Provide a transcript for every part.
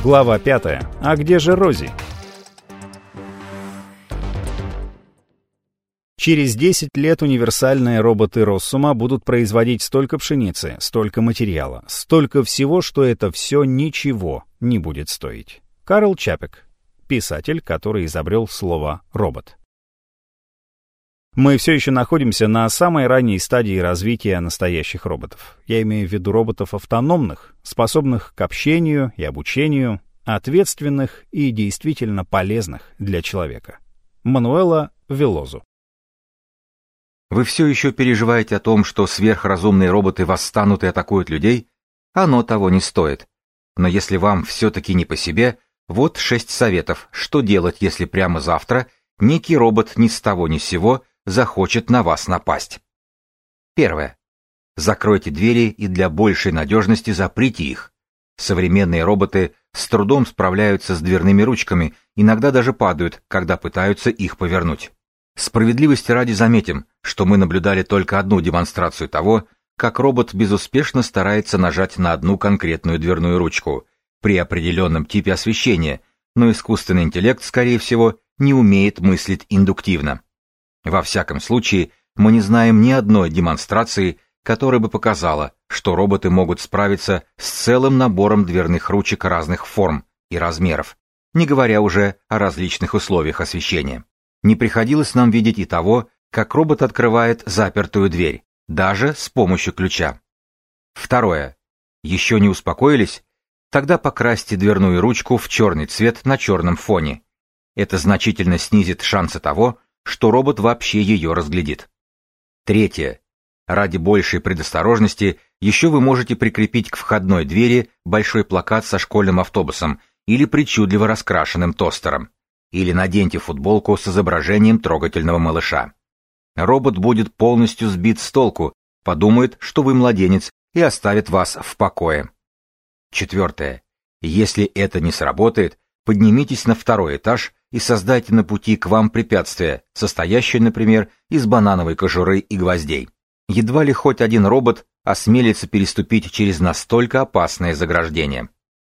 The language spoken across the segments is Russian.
Глава 5. А где же Рози? Через 10 лет универсальные роботы Россума будут производить столько пшеницы, столько материала, столько всего, что это все ничего не будет стоить. Карл Чапек, писатель, который изобрел слово «робот». Мы все еще находимся на самой ранней стадии развития настоящих роботов. Я имею в виду роботов автономных, способных к общению и обучению, ответственных и действительно полезных для человека. Мануэла Велозу. Вы все еще переживаете о том, что сверхразумные роботы восстанут и атакуют людей? Оно того не стоит. Но если вам все-таки не по себе, вот 6 советов, что делать, если прямо завтра некий робот ни с того ни с сего захочет на вас напасть. Первое. Закройте двери и для большей надежности заприте их. Современные роботы с трудом справляются с дверными ручками, иногда даже падают, когда пытаются их повернуть. Справедливости ради заметим, что мы наблюдали только одну демонстрацию того, как робот безуспешно старается нажать на одну конкретную дверную ручку при определенном типе освещения, но искусственный интеллект, скорее всего, не умеет мыслить индуктивно. Во всяком случае, мы не знаем ни одной демонстрации, которая бы показала, что роботы могут справиться с целым набором дверных ручек разных форм и размеров, не говоря уже о различных условиях освещения. Не приходилось нам видеть и того, как робот открывает запертую дверь, даже с помощью ключа. Второе. Еще не успокоились? Тогда покрасьте дверную ручку в черный цвет на черном фоне. Это значительно снизит шансы того, что робот вообще ее разглядит. Третье. Ради большей предосторожности еще вы можете прикрепить к входной двери большой плакат со школьным автобусом или причудливо раскрашенным тостером. Или наденьте футболку с изображением трогательного малыша. Робот будет полностью сбит с толку, подумает, что вы младенец, и оставит вас в покое. Четвертое. Если это не сработает, поднимитесь на второй этаж и создайте на пути к вам препятствие, состоящее, например, из банановой кожуры и гвоздей. Едва ли хоть один робот осмелится переступить через настолько опасное заграждение.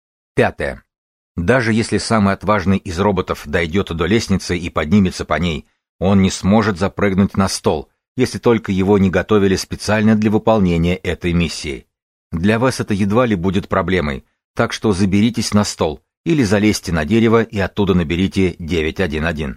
Пятое. Даже если самый отважный из роботов дойдет до лестницы и поднимется по ней, он не сможет запрыгнуть на стол, если только его не готовили специально для выполнения этой миссии. Для вас это едва ли будет проблемой, так что заберитесь на стол или залезьте на дерево и оттуда наберите 911.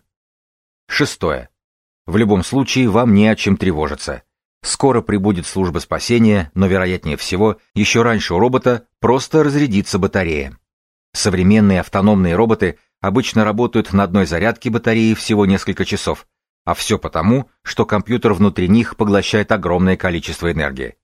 Шестое. В любом случае вам не о чем тревожиться. Скоро прибудет служба спасения, но, вероятнее всего, еще раньше у робота просто разрядится батарея. Современные автономные роботы обычно работают на одной зарядке батареи всего несколько часов, а все потому, что компьютер внутри них поглощает огромное количество энергии.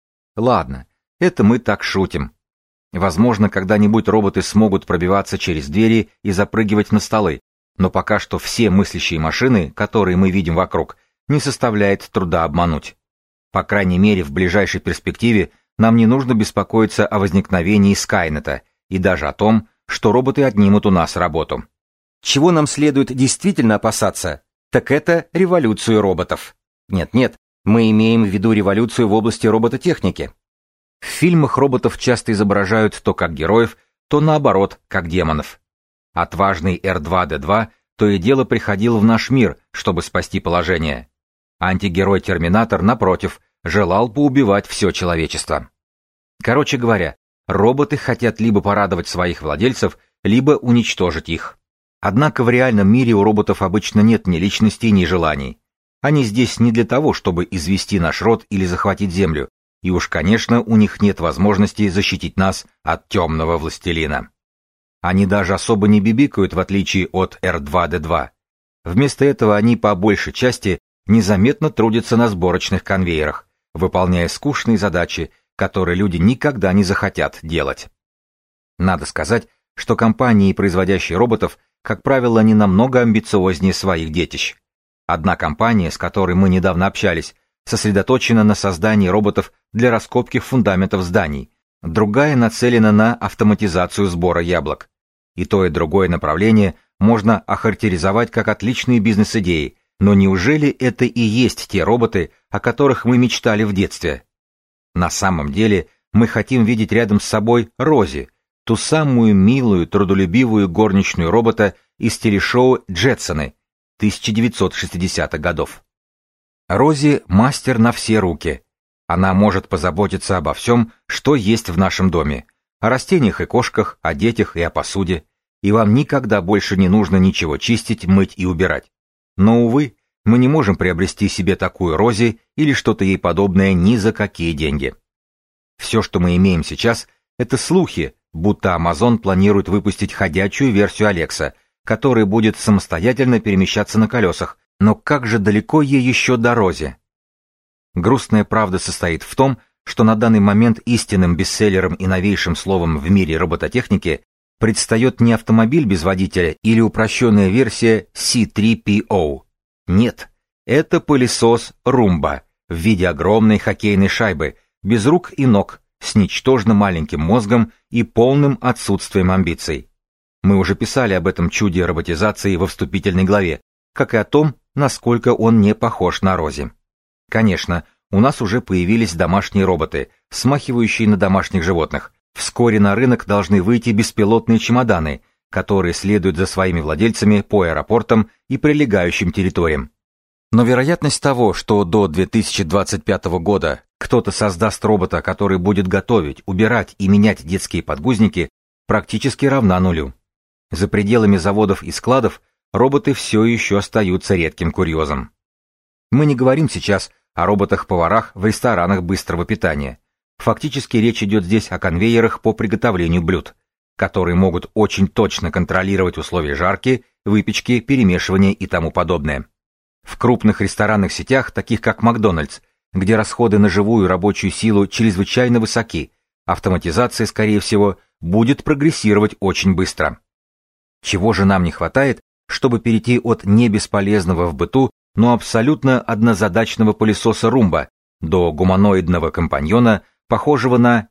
Ладно, это мы так шутим. Возможно, когда-нибудь роботы смогут пробиваться через двери и запрыгивать на столы, но пока что все мыслящие машины, которые мы видим вокруг, не составляет труда обмануть. По крайней мере, в ближайшей перспективе нам не нужно беспокоиться о возникновении Скайнета и даже о том, что роботы отнимут у нас работу. Чего нам следует действительно опасаться, так это революцию роботов. Нет, мы имеем в виду революцию в области робототехники. В фильмах роботов часто изображают то как героев, то наоборот, как демонов. Отважный R2-D2 то и дело приходил в наш мир, чтобы спасти положение. Антигерой Терминатор, напротив, желал поубивать все человечество. Короче говоря, роботы хотят либо порадовать своих владельцев, либо уничтожить их. Однако в реальном мире у роботов обычно нет ни личностей, ни желаний. Они здесь не для того, чтобы извести наш род или захватить Землю, и уж, конечно, у них нет возможности защитить нас от темного властелина. Они даже особо не бибикают, в отличие от R2-D2. Вместо этого они по большей части незаметно трудятся на сборочных конвейерах, выполняя скучные задачи, которые люди никогда не захотят делать. Надо сказать, что компании, производящие роботов, как правило, не намного амбициознее своих детищ. Одна компания, с которой мы недавно общались, сосредоточена на создании роботов для раскопки фундаментов зданий, другая нацелена на автоматизацию сбора яблок. И то, и другое направление можно охарактеризовать как отличные бизнес-идеи, но неужели это и есть те роботы, о которых мы мечтали в детстве? На самом деле, мы хотим видеть рядом с собой Рози, ту самую милую, трудолюбивую горничную робота из телешоу «Джетсоны» 1960-х годов. Рози – мастер на все руки. Она может позаботиться обо всем, что есть в нашем доме, о растениях и кошках, о детях и о посуде, и вам никогда больше не нужно ничего чистить, мыть и убирать. Но, увы, мы не можем приобрести себе такую Рози или что-то ей подобное ни за какие деньги. Все, что мы имеем сейчас, это слухи, будто Amazon планирует выпустить ходячую версию Алекса, которая будет самостоятельно перемещаться на колесах, но как же далеко ей еще до Рози? Грустная правда состоит в том, что на данный момент истинным бестселлером и новейшим словом в мире робототехники предстает не автомобиль без водителя или упрощенная версия C3PO. Нет, это пылесос Roomba в виде огромной хоккейной шайбы, без рук и ног, с ничтожно маленьким мозгом и полным отсутствием амбиций. Мы уже писали об этом чуде роботизации во вступительной главе, как и о том, насколько он не похож на Рози. Конечно, у нас уже появились домашние роботы, смахивающие на домашних животных. Вскоре на рынок должны выйти беспилотные чемоданы, которые следуют за своими владельцами по аэропортам и прилегающим территориям. Но вероятность того, что до 2025 года кто-то создаст робота, который будет готовить, убирать и менять детские подгузники, практически равна нулю. За пределами заводов и складов роботы все еще остаются редким курьезом. Мы не говорим сейчас о роботах-поварах в ресторанах быстрого питания. Фактически речь идет здесь о конвейерах по приготовлению блюд, которые могут очень точно контролировать условия жарки, выпечки, перемешивания и тому подобное. В крупных ресторанных сетях, таких как Макдональдс, где расходы на живую рабочую силу чрезвычайно высоки, автоматизация, скорее всего, будет прогрессировать очень быстро. Чего же нам не хватает, чтобы перейти от небесполезного в быту, но абсолютно однозадачного пылесоса Roomba до гуманоидного компаньона, похожего на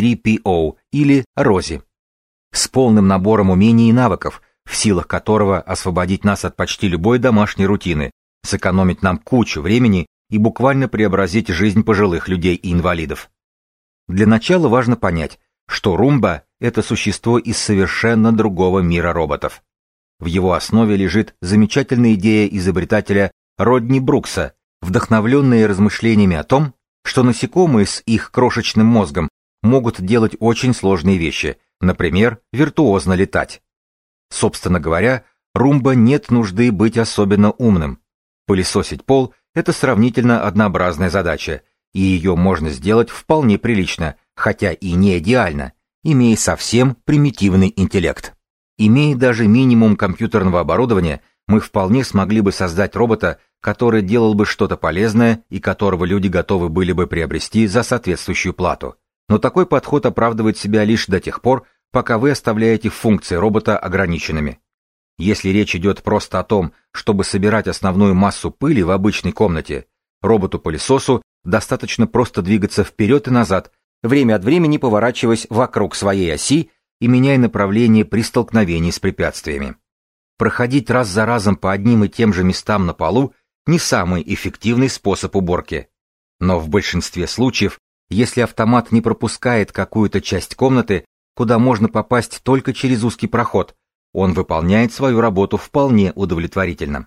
C3PO или Рози, с полным набором умений и навыков, в силах которого освободить нас от почти любой домашней рутины, сэкономить нам кучу времени и буквально преобразить жизнь пожилых людей и инвалидов. Для начала важно понять, что Roomba — это существо из совершенно другого мира роботов. В его основе лежит замечательная идея изобретателя Родни Брукса, вдохновленная размышлениями о том, что насекомые с их крошечным мозгом могут делать очень сложные вещи, например, виртуозно летать. Собственно говоря, Roomba нет нужды быть особенно умным. Пылесосить пол — это сравнительно однообразная задача, и ее можно сделать вполне прилично, хотя и не идеально, имея совсем примитивный интеллект. Имея даже минимум компьютерного оборудования, мы вполне смогли бы создать робота, который делал бы что-то полезное и которого люди готовы были бы приобрести за соответствующую плату. Но такой подход оправдывает себя лишь до тех пор, пока вы оставляете функции робота ограниченными. Если речь идет просто о том, чтобы собирать основную массу пыли в обычной комнате, роботу-пылесосу достаточно просто двигаться вперед и назад, время от времени поворачиваясь вокруг своей оси и меняя направление при столкновении с препятствиями. Проходить раз за разом по одним и тем же местам на полу не самый эффективный способ уборки. Но в большинстве случаев, если автомат не пропускает какую-то часть комнаты, куда можно попасть только через узкий проход, он выполняет свою работу вполне удовлетворительно.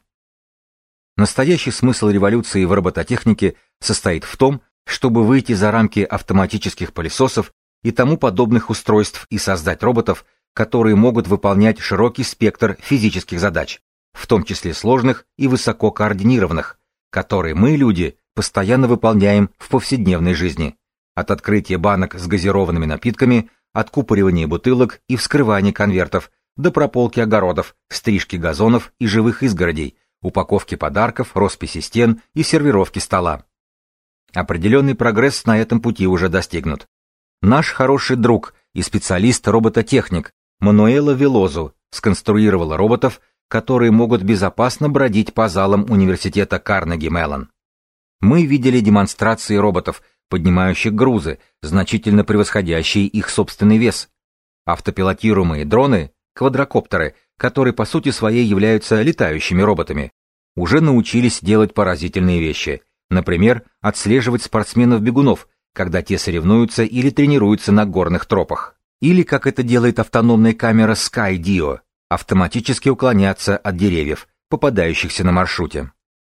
Настоящий смысл революции в робототехнике состоит в том, чтобы выйти за рамки автоматических пылесосов и тому подобных устройств и создать роботов, которые могут выполнять широкий спектр физических задач, в том числе сложных и высоко координированных, которые мы, люди, постоянно выполняем в повседневной жизни, от открытия банок с газированными напитками, откупоривания бутылок и вскрывания конвертов, до прополки огородов, стрижки газонов и живых изгородей, упаковки подарков, росписи стен и сервировки стола. Определенный прогресс на этом пути уже достигнут. Наш хороший друг и специалист-робототехник Мануэла Велозу сконструировала роботов, которые могут безопасно бродить по залам университета Карнеги-Меллон. Мы видели демонстрации роботов, поднимающих грузы, значительно превосходящие их собственный вес. Автопилотируемые дроны, квадрокоптеры, которые по сути своей являются летающими роботами, уже научились делать поразительные вещи, например, отслеживать спортсменов-бегунов, когда те соревнуются или тренируются на горных тропах. Или, как это делает автономная камера Skydio, автоматически уклоняться от деревьев, попадающихся на маршруте.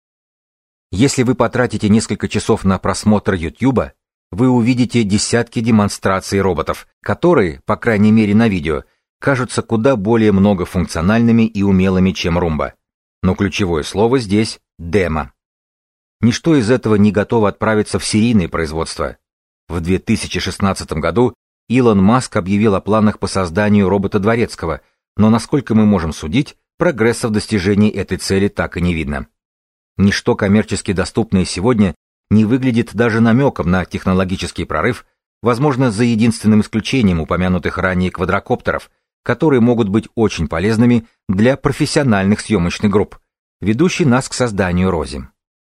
Если вы потратите несколько часов на просмотр YouTube, вы увидите десятки демонстраций роботов, которые, по крайней мере на видео, кажутся куда более многофункциональными и умелыми, чем Roomba. Но ключевое слово здесь – демо. Ничто из этого не готово отправиться в серийное производство. В 2016 году Илон Маск объявил о планах по созданию робота дворецкого, но, насколько мы можем судить, прогресса в достижении этой цели так и не видно. Ничто коммерчески доступное сегодня не выглядит даже намеком на технологический прорыв, возможно, за единственным исключением упомянутых ранее квадрокоптеров, которые могут быть очень полезными для профессиональных съемочных групп, ведущих нас к созданию Рози.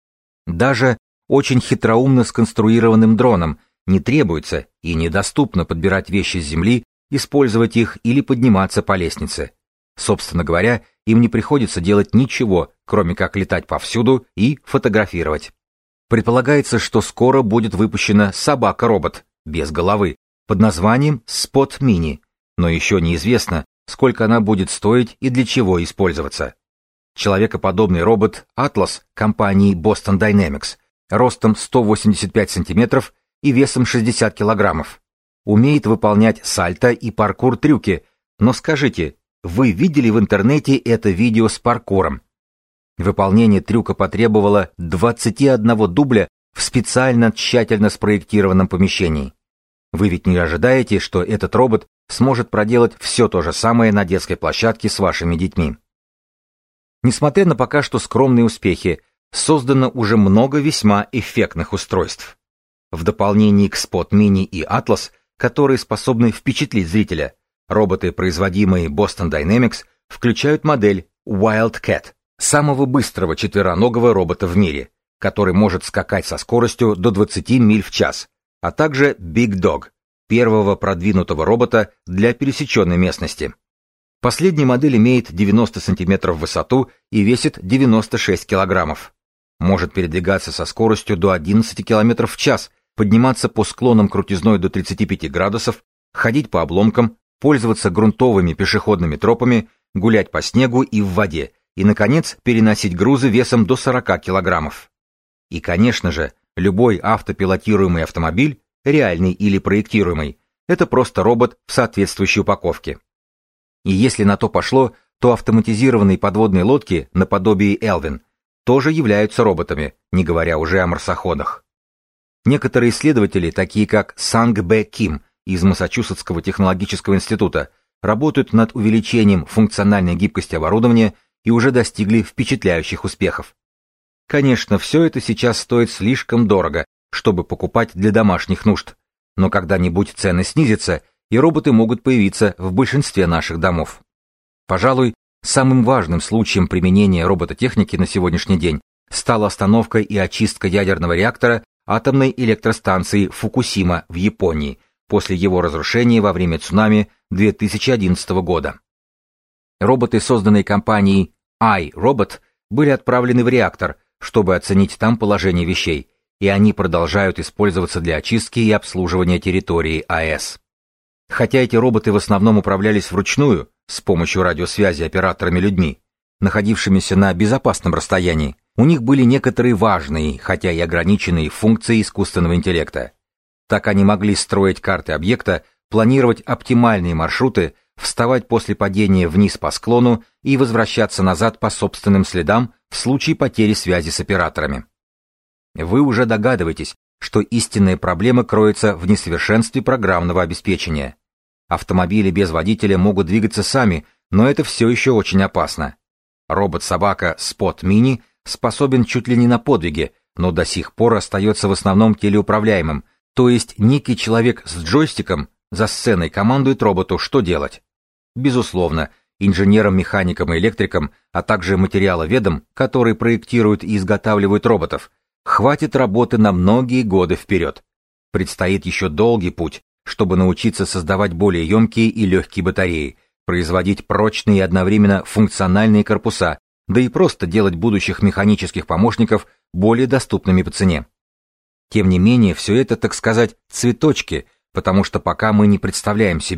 Даже очень хитроумно сконструированным дроном не требуется и недоступно подбирать вещи с земли, использовать их или подниматься по лестнице. Собственно говоря, им не приходится делать ничего, кроме как летать повсюду и фотографировать. Предполагается, что скоро будет выпущена собака-робот, без головы, под названием Spot Mini, но еще неизвестно, сколько она будет стоить и для чего использоваться. Человекоподобный робот Atlas компании Boston Dynamics, ростом 185 см и весом 60 кг. Умеет выполнять сальто и паркур-трюки, но скажите, вы видели в интернете это видео с паркуром? Выполнение трюка потребовало 21 дубля в специально тщательно спроектированном помещении. Вы ведь не ожидаете, что этот робот сможет проделать все то же самое на детской площадке с вашими детьми? Несмотря на пока что скромные успехи, создано уже много весьма эффектных устройств. В дополнение к Spot Mini и Atlas, которые способны впечатлить зрителя, роботы, производимые Boston Dynamics, включают модель Wildcat, самого быстрого четвероногого робота в мире, который может скакать со скоростью до 20 миль в час, а также Big Dog, первого продвинутого робота для пересеченной местности. Последняя модель имеет 90 см в высоту и весит 96 кг. Может передвигаться со скоростью до 11 км в час, подниматься по склонам крутизной до 35 градусов, ходить по обломкам, пользоваться грунтовыми пешеходными тропами, гулять по снегу и в воде, и, наконец, переносить грузы весом до 40 кг. И, конечно же, любой автопилотируемый автомобиль, реальный или проектируемый, это просто робот в соответствующей упаковке. И если на то пошло, то автоматизированные подводные лодки, наподобие Элвин, тоже являются роботами, не говоря уже о марсоходах. Некоторые исследователи, такие как Санг Б. Ким из Массачусетского технологического института, работают над увеличением функциональной гибкости оборудования и уже достигли впечатляющих успехов. Конечно, все это сейчас стоит слишком дорого, чтобы покупать для домашних нужд, но когда-нибудь цены снизятся, и роботы могут появиться в большинстве наших домов. Пожалуй, самым важным случаем применения робототехники на сегодняшний день стала остановка и очистка ядерного реактора атомной электростанции Фукусима в Японии после его разрушения во время цунами 2011 года. Роботы, созданные компанией iRobot, были отправлены в реактор, чтобы оценить там положение вещей, и они продолжают использоваться для очистки и обслуживания территории АЭС. Хотя эти роботы в основном управлялись вручную, с помощью радиосвязи операторами-людьми, находившимися на безопасном расстоянии, у них были некоторые важные, хотя и ограниченные функции искусственного интеллекта. Так они могли строить карты объекта, планировать оптимальные маршруты, вставать после падения вниз по склону и возвращаться назад по собственным следам в случае потери связи с операторами. Вы уже догадываетесь, что истинная проблема кроется в несовершенстве программного обеспечения. Автомобили без водителя могут двигаться сами, но это все еще очень опасно. Робот-собака Spot Mini способен чуть ли не на подвиги, но до сих пор остается в основном телеуправляемым, то есть некий человек с джойстиком за сценой командует роботу, что делать. Безусловно, инженерам, механикам и электрикам, а также материаловедам, которые проектируют и изготавливают роботов, хватит работы на многие годы вперед. Предстоит еще долгий путь, чтобы научиться создавать более емкие и легкие батареи, производить прочные и одновременно функциональные корпуса, да и просто делать будущих механических помощников более доступными по цене. Тем не менее, все это, так сказать, цветочки, потому что пока мы не представляем себе,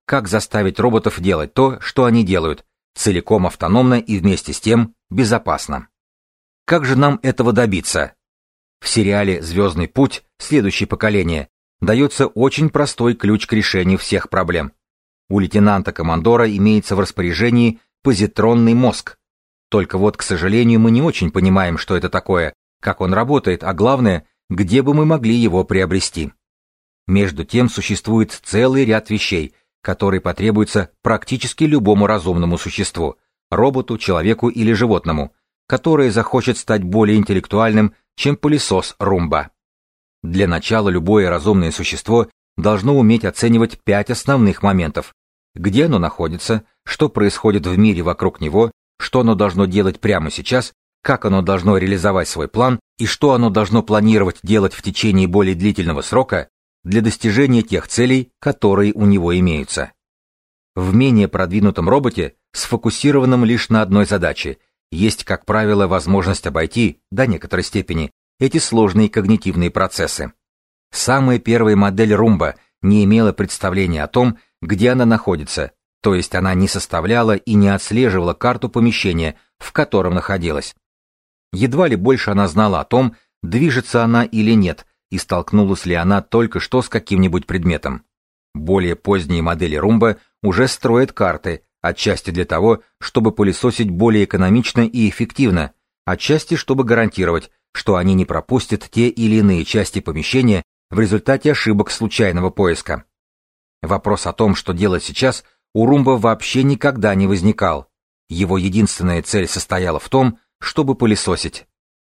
как заставить роботов делать то, что они делают, целиком автономно и вместе с тем безопасно. Как же нам этого добиться? В сериале «Звездный путь. Следующее поколение» дается очень простой ключ к решению всех проблем. У лейтенанта-командора имеется в распоряжении позитронный мозг. Только вот, к сожалению, мы не очень понимаем, что это такое, как он работает, а главное, где бы мы могли его приобрести. Между тем существует целый ряд вещей, которые потребуются практически любому разумному существу, роботу, человеку или животному, которое захочет стать более интеллектуальным, чем пылесос Румба. Для начала любое разумное существо должно уметь оценивать 5 основных моментов: где оно находится, что происходит в мире вокруг него, что оно должно делать прямо сейчас, как оно должно реализовать свой план и что оно должно планировать делать в течение более длительного срока для достижения тех целей, которые у него имеются. В менее продвинутом роботе, сфокусированном лишь на одной задаче, есть, как правило, возможность обойти, до некоторой степени, эти сложные когнитивные процессы. Самая первая модель Румба не имела представления о том, где она находится, то есть она не составляла и не отслеживала карту помещения, в котором находилась. Едва ли больше она знала о том, движется она или нет, и столкнулась ли она только что с каким-нибудь предметом. Более поздние модели Румба уже строят карты, отчасти для того, чтобы пылесосить более экономично и эффективно, отчасти чтобы гарантировать, что они не пропустят те или иные части помещения в результате ошибок случайного поиска. Вопрос о том, что делать сейчас, у Румба вообще никогда не возникал. Его единственная цель состояла в том, чтобы пылесосить.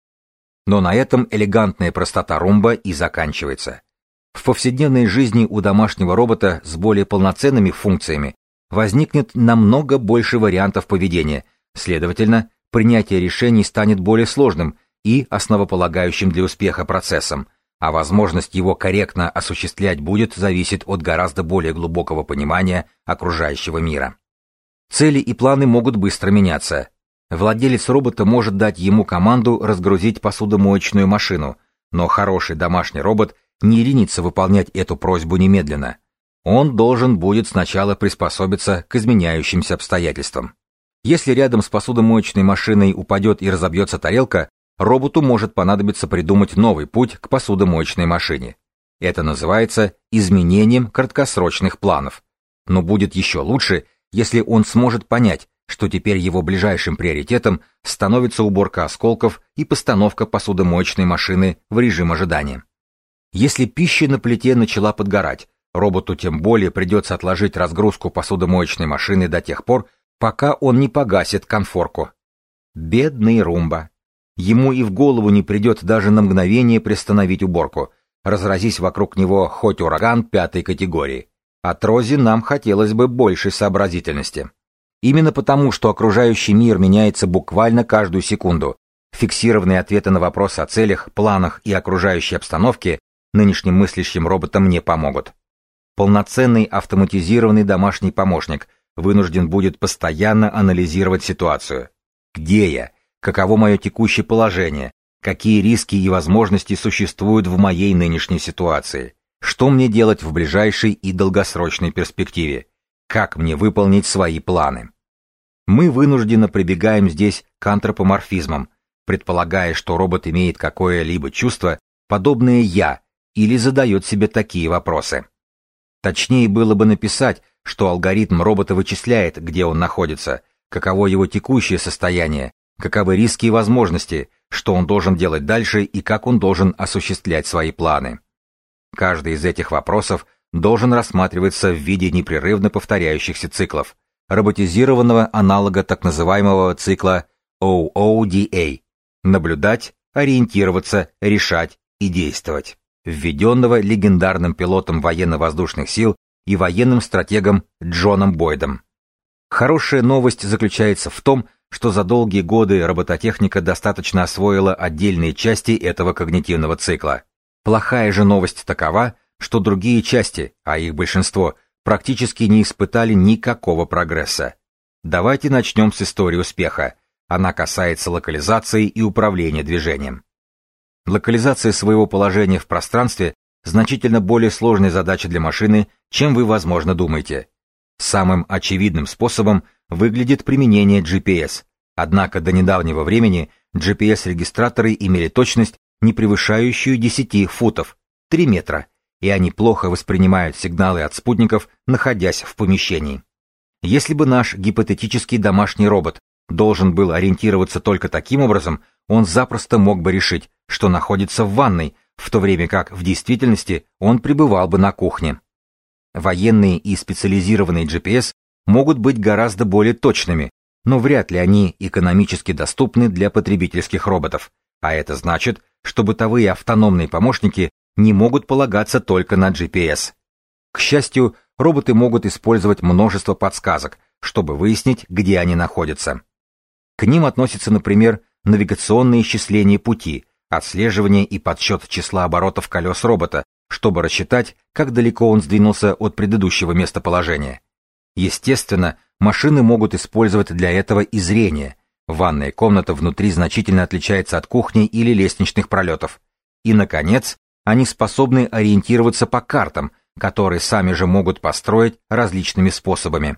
Но на этом элегантная простота Румба и заканчивается. В повседневной жизни у домашнего робота с более полноценными функциями возникнет намного больше вариантов поведения, следовательно, принятие решений станет более сложным и основополагающим для успеха процессом, а возможность его корректно осуществлять будет зависеть от гораздо более глубокого понимания окружающего мира. Цели и планы могут быстро меняться. Владелец робота может дать ему команду разгрузить посудомоечную машину, но хороший домашний робот не ленится выполнять эту просьбу немедленно. Он должен будет сначала приспособиться к изменяющимся обстоятельствам. Если рядом с посудомоечной машиной упадет и разобьется тарелка, роботу может понадобиться придумать новый путь к посудомоечной машине. Это называется изменением краткосрочных планов. Но будет еще лучше, если он сможет понять, что теперь его ближайшим приоритетом становится уборка осколков и постановка посудомоечной машины в режим ожидания. Если пища на плите начала подгорать, роботу тем более придется отложить разгрузку посудомоечной машины до тех пор, пока он не погасит конфорку. Бедный Румба. Ему и в голову не придет даже на мгновение приостановить уборку, разразись вокруг него хоть ураган 5-й категории. От Рози нам хотелось бы большей сообразительности. Именно потому, что окружающий мир меняется буквально каждую секунду, фиксированные ответы на вопросы о целях, планах и окружающей обстановке нынешним мыслящим роботам не помогут. Полноценный автоматизированный домашний помощник вынужден будет постоянно анализировать ситуацию. Где я? Каково мое текущее положение? Какие риски и возможности существуют в моей нынешней ситуации? Что мне делать в ближайшей и долгосрочной перспективе? Как мне выполнить свои планы? Мы вынужденно прибегаем здесь к антропоморфизмам, предполагая, что робот имеет какое-либо чувство, подобное «я», или задает себе такие вопросы. Точнее было бы написать, что алгоритм робота вычисляет, где он находится, каково его текущее состояние, каковы риски и возможности, что он должен делать дальше и как он должен осуществлять свои планы. Каждый из этих вопросов должен рассматриваться в виде непрерывно повторяющихся циклов, роботизированного аналога так называемого цикла OODA – наблюдать, ориентироваться, решать и действовать, введенного легендарным пилотом военно-воздушных сил и военным стратегом Джоном Бойдом. Хорошая новость заключается в том, что за долгие годы робототехника достаточно освоила отдельные части этого когнитивного цикла. Плохая же новость такова, что другие части, а их большинство, практически не испытали никакого прогресса. Давайте начнем с истории успеха. Она касается локализации и управления движением. Локализация своего положения в пространстве значительно более сложная задача для машины, чем вы, возможно, думаете. Самым очевидным способом выглядит применение GPS, однако до недавнего времени GPS-регистраторы имели точность, не превышающую 10 футов, 3 метра, и они плохо воспринимают сигналы от спутников, находясь в помещении. Если бы наш гипотетический домашний робот должен был ориентироваться только таким образом, он запросто мог бы решить, что находится в ванной, в то время как в действительности он пребывал бы на кухне. Военные и специализированные GPS могут быть гораздо более точными, но вряд ли они экономически доступны для потребительских роботов, а это значит, что бытовые автономные помощники не могут полагаться только на GPS. К счастью, роботы могут использовать множество подсказок, чтобы выяснить, где они находятся. К ним относятся, например, навигационное исчисление пути, отслеживание и подсчет числа оборотов колес робота, чтобы рассчитать, как далеко он сдвинулся от предыдущего местоположения. Естественно, машины могут использовать для этого и зрение. Ванная комната внутри значительно отличается от кухни или лестничных пролетов. И, наконец, они способны ориентироваться по картам, которые сами же могут построить различными способами.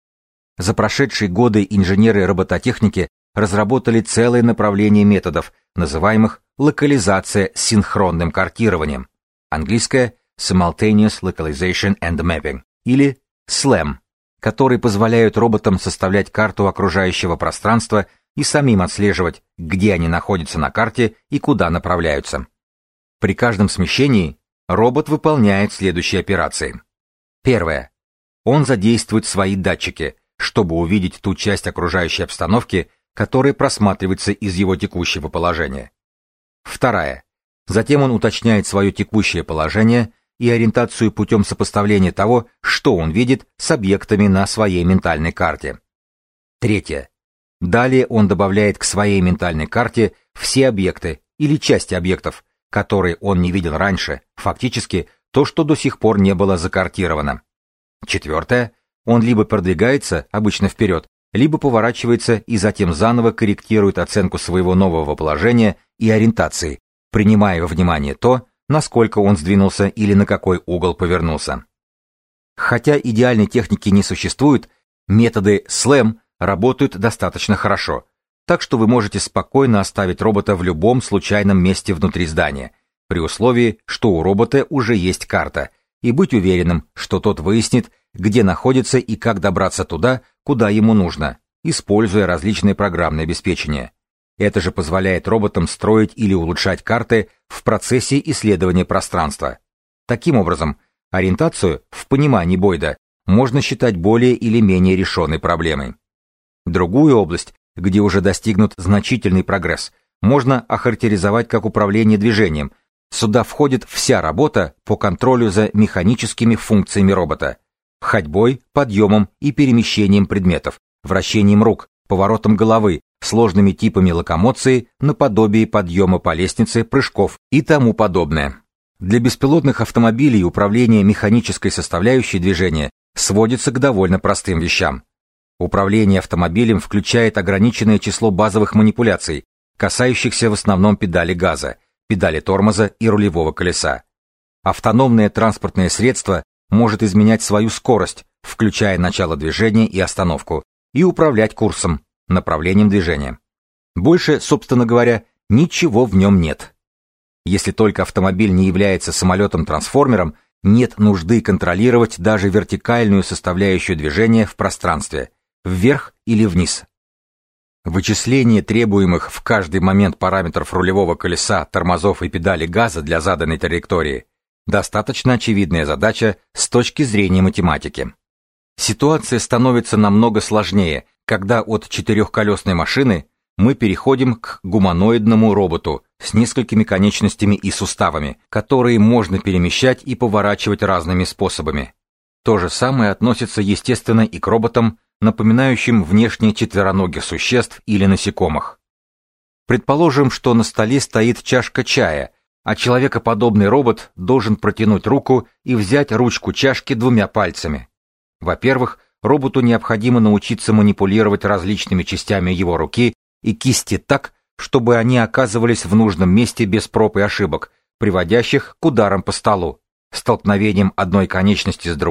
За прошедшие годы инженеры робототехники разработали целое направление методов, называемых локализация с синхронным картированием, английское Simultaneous Localization and Mapping, или SLAM, которые позволяют роботам составлять карту окружающего пространства и самим отслеживать, где они находятся на карте и куда направляются. При каждом смещении робот выполняет следующие операции. Первое. Он задействует свои датчики, чтобы увидеть ту часть окружающей обстановки, которая просматривается из его текущего положения. Вторая. Затем он уточняет свое текущее положение и ориентацию путем сопоставления того, что он видит, с объектами на своей ментальной карте. Третье. Далее он добавляет к своей ментальной карте все объекты или части объектов, которые он не видел раньше, фактически то, что до сих пор не было закартировано. Четвертое. Он либо продвигается, обычно вперед, либо поворачивается и затем заново корректирует оценку своего нового положения и ориентации, принимая во внимание то, насколько он сдвинулся или на какой угол повернулся. Хотя идеальной техники не существует, методы SLAM работают достаточно хорошо, так что вы можете спокойно оставить робота в любом случайном месте внутри здания, при условии, что у робота уже есть карта, и быть уверенным, что тот выяснит, где находится и как добраться туда, куда ему нужно, используя различные программные обеспечения. Это же позволяет роботам строить или улучшать карты в процессе исследования пространства. Таким образом, ориентацию, в понимании Бойда, можно считать более или менее решенной проблемой. Другую область, где уже достигнут значительный прогресс, можно охарактеризовать как управление движением. Сюда входит вся работа по контролю за механическими функциями робота, ходьбой, подъемом и перемещением предметов, вращением рук, поворотом головы, сложными типами локомоции, наподобие подъема по лестнице, прыжков и тому подобное. Для беспилотных автомобилей управление механической составляющей движения сводится к довольно простым вещам. Управление автомобилем включает ограниченное число базовых манипуляций, касающихся в основном педали газа, педали тормоза и рулевого колеса. Автономное транспортное средство может изменять свою скорость, включая начало движения и остановку, и управлять курсом, направлением движения. Больше, собственно говоря, ничего в нем нет. Если только автомобиль не является самолетом-трансформером, нет нужды контролировать даже вертикальную составляющую движения в пространстве, вверх или вниз. Вычисление требуемых в каждый момент параметров рулевого колеса, тормозов и педали газа для заданной траектории – достаточно очевидная задача с точки зрения математики. Ситуация становится намного сложнее, когда от четырехколесной машины мы переходим к гуманоидному роботу с несколькими конечностями и суставами, которые можно перемещать и поворачивать разными способами. То же самое относится, естественно, и к роботам, напоминающим внешне четвероногих существ или насекомых. Предположим, что на столе стоит чашка чая, а человекоподобный робот должен протянуть руку и взять ручку чашки двумя пальцами. Во-первых, роботу необходимо научиться манипулировать различными частями его руки и кисти так, чтобы они оказывались в нужном месте без проб и ошибок, приводящих к ударам по столу, столкновением одной конечности с другой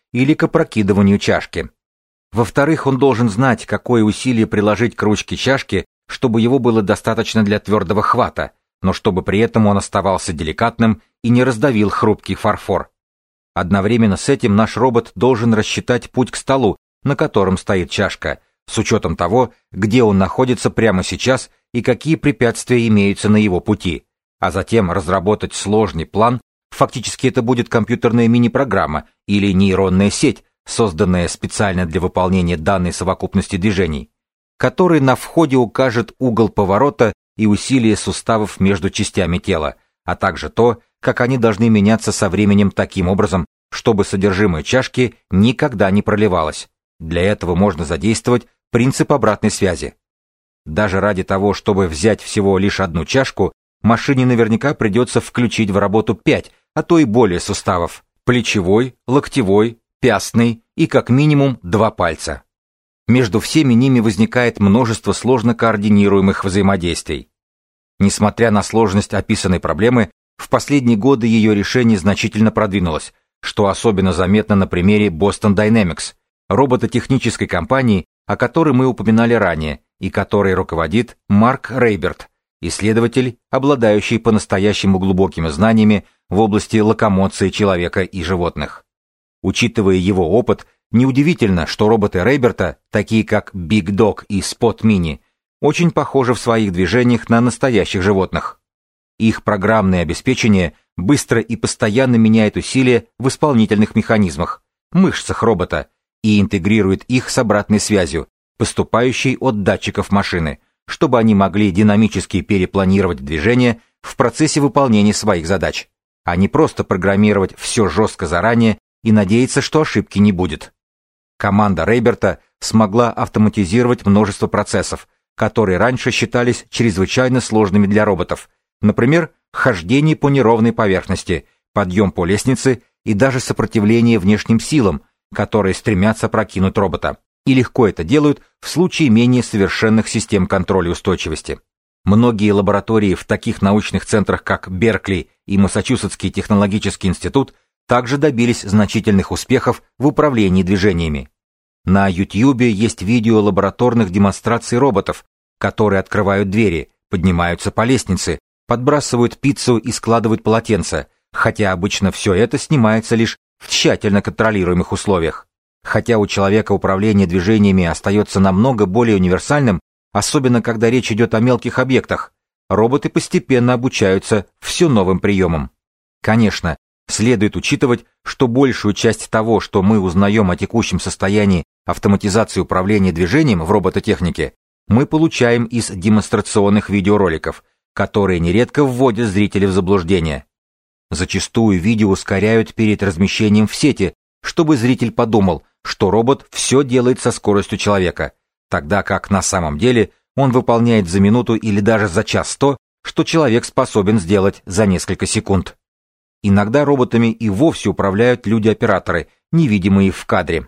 или к опрокидыванию чашки. Во-вторых, он должен знать, какое усилие приложить к ручке чашки, чтобы его было достаточно для твердого хвата, но чтобы при этом он оставался деликатным и не раздавил хрупкий фарфор. Одновременно с этим наш робот должен рассчитать путь к столу, на котором стоит чашка, с учетом того, где он находится прямо сейчас и какие препятствия имеются на его пути, а затем разработать сложный план, фактически это будет компьютерная мини-программа или нейронная сеть, созданная специально для выполнения данной совокупности движений, который на входе укажет угол поворота и усилие суставов между частями тела, а также то, как они должны меняться со временем таким образом, чтобы содержимое чашки никогда не проливалось. Для этого можно задействовать принцип обратной связи. Даже ради того, чтобы взять всего лишь одну чашку, машине наверняка придется включить в работу 5, а то и более суставов: плечевой, локтевой, пястный и как минимум 2 пальца. Между всеми ними возникает множество сложно координируемых взаимодействий. Несмотря на сложность описанной проблемы, в последние годы ее решение значительно продвинулось, что особенно заметно на примере Boston Dynamics, робототехнической компании, о которой мы упоминали ранее, и которой руководит Марк Рейберт, исследователь, обладающий по-настоящему глубокими знаниями в области локомоции человека и животных. Учитывая его опыт, неудивительно, что роботы Рейберта, такие как Big Dog и Spot Mini, очень похожи в своих движениях на настоящих животных. Их программное обеспечение быстро и постоянно меняет усилия в исполнительных механизмах, мышцах робота, и интегрирует их с обратной связью, поступающей от датчиков машины, чтобы они могли динамически перепланировать движения в процессе выполнения своих задач, а не просто программировать все жестко заранее и надеяться, что ошибки не будет. Команда Рейберта смогла автоматизировать множество процессов, которые раньше считались чрезвычайно сложными для роботов, например, хождение по неровной поверхности, подъем по лестнице и даже сопротивление внешним силам, которые стремятся прокинуть робота, и легко это делают в случае менее совершенных систем контроля устойчивости. Многие лаборатории в таких научных центрах, как Беркли и Массачусетский технологический институт, также добились значительных успехов в управлении движениями. На YouTube есть видео лабораторных демонстраций роботов, которые открывают двери, поднимаются по лестнице, подбрасывают пиццу и складывают полотенца, хотя обычно все это снимается лишь в тщательно контролируемых условиях. Хотя у человека управление движениями остается намного более универсальным, особенно когда речь идет о мелких объектах, роботы постепенно обучаются все новым приемам. Конечно, следует учитывать, что большую часть того, что мы узнаем о текущем состоянии автоматизации управления движением в робототехнике, мы получаем из демонстрационных видеороликов, которые нередко вводят зрителей в заблуждение. Зачастую видео ускоряют перед размещением в сети, чтобы зритель подумал, что робот все делает со скоростью человека, тогда как на самом деле он выполняет за минуту или даже за час то, что человек способен сделать за несколько секунд. Иногда роботами и вовсе управляют люди-операторы, невидимые в кадре.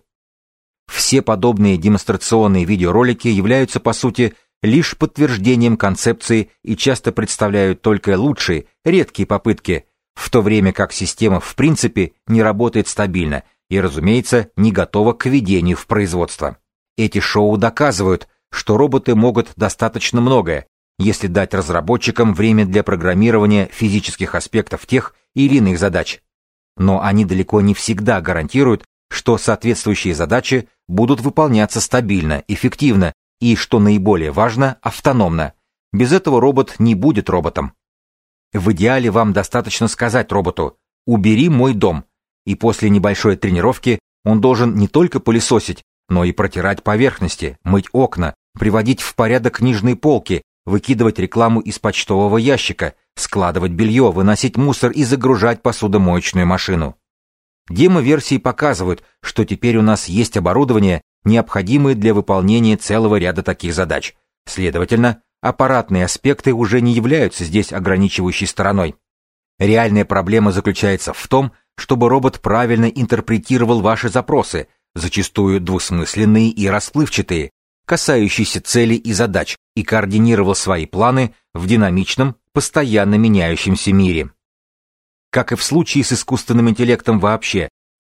Все подобные демонстрационные видеоролики являются, по сути, лишь подтверждением концепции и часто представляют только лучшие, редкие попытки, в то время как система в принципе не работает стабильно и, разумеется, не готова к введению в производство. Эти шоу доказывают, что роботы могут достаточно многое, если дать разработчикам время для программирования физических аспектов тех или иных задач. Но они далеко не всегда гарантируют, что соответствующие задачи будут выполняться стабильно, эффективно и, что наиболее важно, автономно. Без этого робот не будет роботом. В идеале вам достаточно сказать роботу «убери мой дом», и после небольшой тренировки он должен не только пылесосить, но и протирать поверхности, мыть окна, приводить в порядок книжные полки, выкидывать рекламу из почтового ящика, складывать белье, выносить мусор и загружать посудомоечную машину. Демо-версии показывают, что теперь у нас есть оборудование, необходимое для выполнения целого ряда таких задач. Следовательно, аппаратные аспекты уже не являются здесь ограничивающей стороной. Реальная проблема заключается в том, чтобы робот правильно интерпретировал ваши запросы, зачастую двусмысленные и расплывчатые, касающиеся целей и задач, и координировал свои планы в динамичном, постоянно меняющемся мире. Как и в случае с искусственным интеллектом вообще,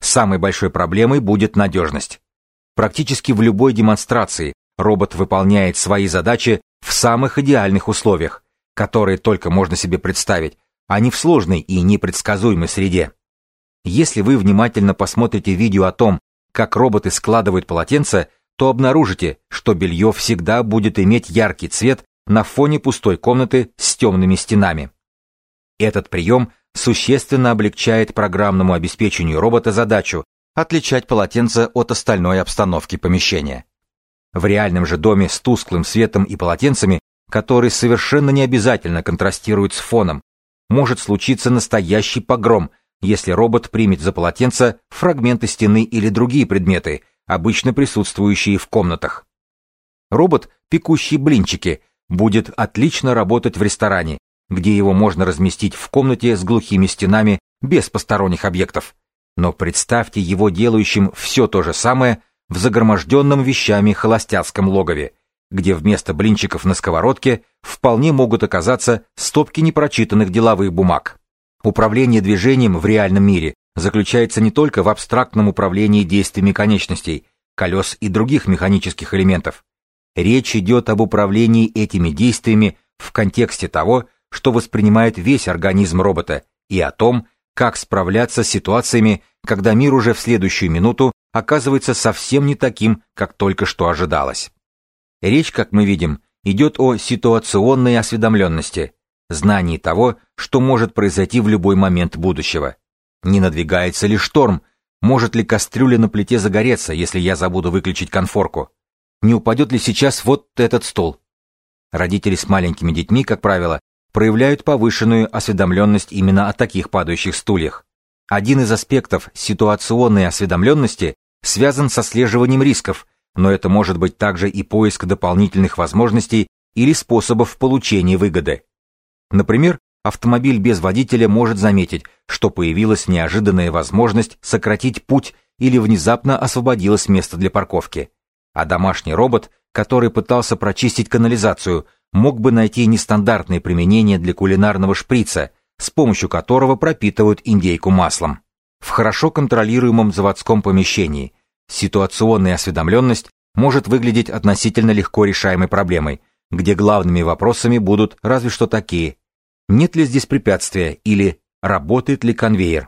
Самой большой проблемой будет надежность. Практически в любой демонстрации робот выполняет свои задачи в самых идеальных условиях, которые только можно себе представить, а не в сложной и непредсказуемой среде. Если вы внимательно посмотрите видео о том, как роботы складывают полотенца, то обнаружите, что белье всегда будет иметь яркий цвет на фоне пустой комнаты с темными стенами. Этот прием существенно облегчает программному обеспечению робота задачу отличать полотенце от остальной обстановки помещения. В реальном же доме с тусклым светом и полотенцами, которые совершенно не обязательно контрастируют с фоном, может случиться настоящий погром, если робот примет за полотенце фрагменты стены или другие предметы, обычно присутствующие в комнатах. Робот, пекущий блинчики, будет отлично работать в ресторане, где его можно разместить в комнате с глухими стенами без посторонних объектов. Но представьте его делающим все то же самое в загроможденном вещами холостяцком логове, где вместо блинчиков на сковородке вполне могут оказаться стопки непрочитанных деловых бумаг. Управление движением в реальном мире заключается не только в абстрактном управлении действиями конечностей, колес и других механических элементов. Речь идет об управлении этими действиями в контексте того, что воспринимает весь организм робота, и о том, как справляться с ситуациями, когда мир уже в следующую минуту оказывается совсем не таким, как только что ожидалось. Речь, как мы видим, идет о ситуационной осведомленности, знании того, что может произойти в любой момент будущего. Не надвигается ли шторм? Может ли кастрюля на плите загореться, если я забуду выключить конфорку? Не упадет ли сейчас вот этот стол? Родители с маленькими детьми, как правило, проявляют повышенную осведомленность именно о таких падающих стульях. Один из аспектов ситуационной осведомленности связан с отслеживанием рисков, но это может быть также и поиск дополнительных возможностей или способов получения выгоды. Например, автомобиль без водителя может заметить, что появилась неожиданная возможность сократить путь или внезапно освободилось место для парковки. А домашний робот, который пытался прочистить канализацию, мог бы найти нестандартное применение для кулинарного шприца, с помощью которого пропитывают индейку маслом. В хорошо контролируемом заводском помещении ситуационная осведомленность может выглядеть относительно легко решаемой проблемой, где главными вопросами будут разве что такие: нет ли здесь препятствия или работает ли конвейер.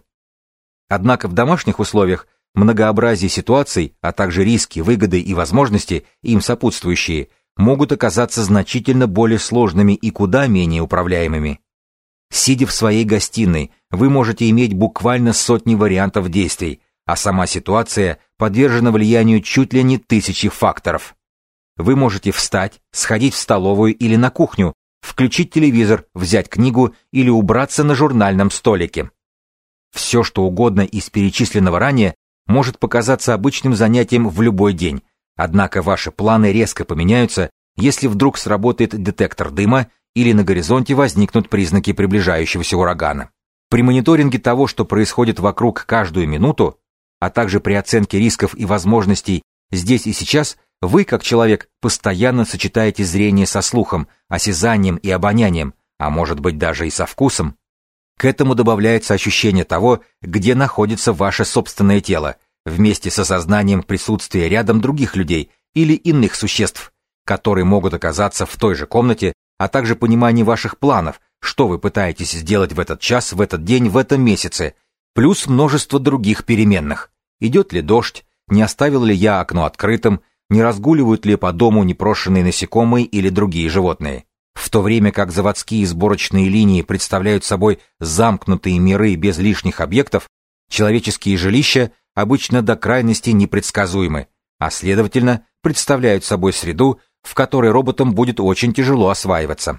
Однако в домашних условиях многообразие ситуаций, а также риски, выгоды и возможности, им сопутствующие, могут оказаться значительно более сложными и куда менее управляемыми. Сидя в своей гостиной, вы можете иметь буквально сотни вариантов действий, а сама ситуация подвержена влиянию чуть ли не тысячи факторов. Вы можете встать, сходить в столовую или на кухню, включить телевизор, взять книгу или убраться на журнальном столике. Все, что угодно из перечисленного ранее, может показаться обычным занятием в любой день, однако ваши планы резко поменяются, если вдруг сработает детектор дыма или на горизонте возникнут признаки приближающегося урагана. При мониторинге того, что происходит вокруг каждую минуту, а также при оценке рисков и возможностей здесь и сейчас, вы, как человек, постоянно сочетаете зрение со слухом, осязанием и обонянием, а может быть даже и со вкусом. К этому добавляется ощущение того, где находится ваше собственное тело, вместе с осознанием присутствия рядом других людей или иных существ, которые могут оказаться в той же комнате, а также понимание ваших планов, что вы пытаетесь сделать в этот час, в этот день, в этом месяце, плюс множество других переменных. Идет ли дождь, не оставил ли я окно открытым, не разгуливают ли по дому непрошенные насекомые или другие животные. В то время как заводские сборочные линии представляют собой замкнутые миры без лишних объектов, человеческие жилища обычно до крайности непредсказуемы, а следовательно представляют собой среду, в которой роботам будет очень тяжело осваиваться.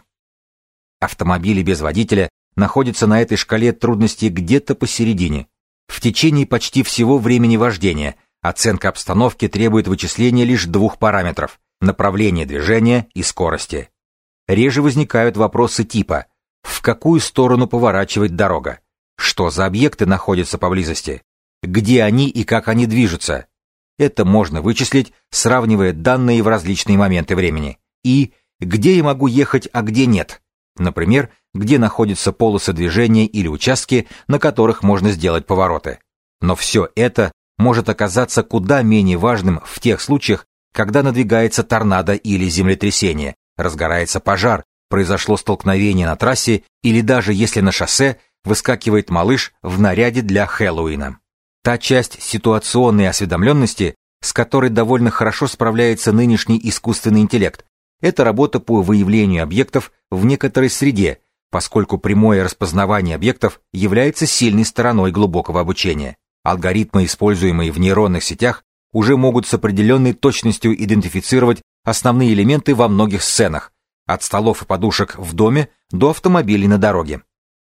Автомобили без водителя находятся на этой шкале трудностей где-то посередине. В течение почти всего времени вождения оценка обстановки требует вычисления лишь двух параметров – направления движения и скорости. Реже возникают вопросы типа: в какую сторону поворачивает дорога? Что за объекты находятся поблизости? Где они и как они движутся? Это можно вычислить, сравнивая данные в различные моменты времени. И где я могу ехать, а где нет? Например, где находятся полосы движения или участки, на которых можно сделать повороты. Но все это может оказаться куда менее важным в тех случаях, когда надвигается торнадо или землетрясение, разгорается пожар, произошло столкновение на трассе или даже если на шоссе выскакивает малыш в наряде для Хэллоуина. Та часть ситуационной осведомленности, с которой довольно хорошо справляется нынешний искусственный интеллект, это работа по выявлению объектов в некоторой среде, поскольку прямое распознавание объектов является сильной стороной глубокого обучения. Алгоритмы, используемые в нейронных сетях, уже могут с определенной точностью идентифицировать основные элементы во многих сценах, от столов и подушек в доме до автомобилей на дороге.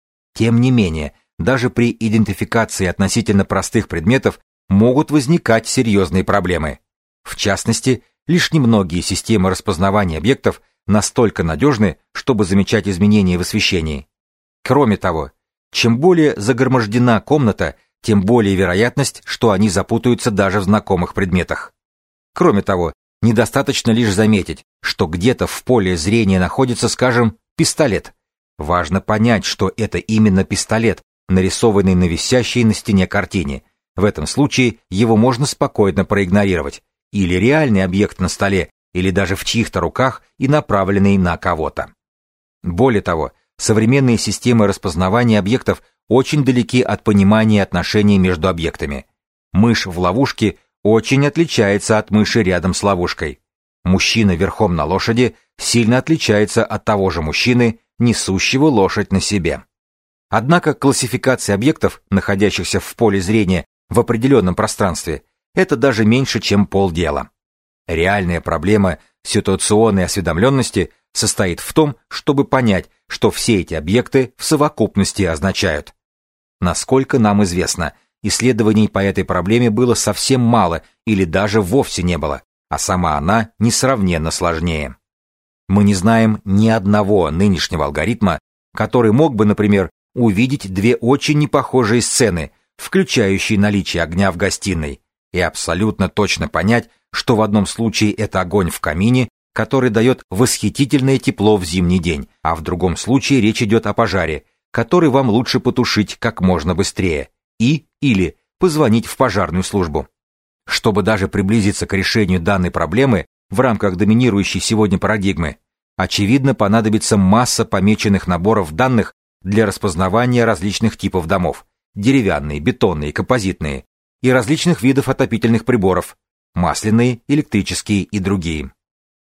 Тем не менее, даже при идентификации относительно простых предметов могут возникать серьезные проблемы. В частности, лишь немногие системы распознавания объектов настолько надежны, чтобы замечать изменения в освещении. Кроме того, чем более загромождена комната, тем более вероятность, что они запутаются даже в знакомых предметах. Кроме того, недостаточно лишь заметить, что где-то в поле зрения находится, скажем, пистолет. Важно понять, что это именно пистолет, нарисованный на висящей на стене картине. В этом случае его можно спокойно проигнорировать. Или реальный объект на столе, или даже в чьих-то руках и направленный на кого-то. Более того, современные системы распознавания объектов очень далеки от понимания отношений между объектами. Мышь в ловушке очень отличается от мыши рядом с ловушкой. Мужчина верхом на лошади сильно отличается от того же мужчины, несущего лошадь на себе. Однако классификация объектов, находящихся в поле зрения в определенном пространстве, это даже меньше, чем полдела. Реальная проблема ситуационной осведомленности состоит в том, чтобы понять, что все эти объекты в совокупности означают. Насколько нам известно, исследований по этой проблеме было совсем мало или даже вовсе не было, а сама она несравненно сложнее. Мы не знаем ни одного нынешнего алгоритма, который мог бы, например, увидеть две очень непохожие сцены, включающие наличие огня в гостиной, и абсолютно точно понять, что в одном случае это огонь в камине, который дает восхитительное тепло в зимний день, а в другом случае речь идет о пожаре, который вам лучше потушить как можно быстрее, или позвонить в пожарную службу. Чтобы даже приблизиться к решению данной проблемы в рамках доминирующей сегодня парадигмы, очевидно, понадобится масса помеченных наборов данных для распознавания различных типов домов, деревянные, бетонные, композитные, и различных видов отопительных приборов, масляные, электрические и другие.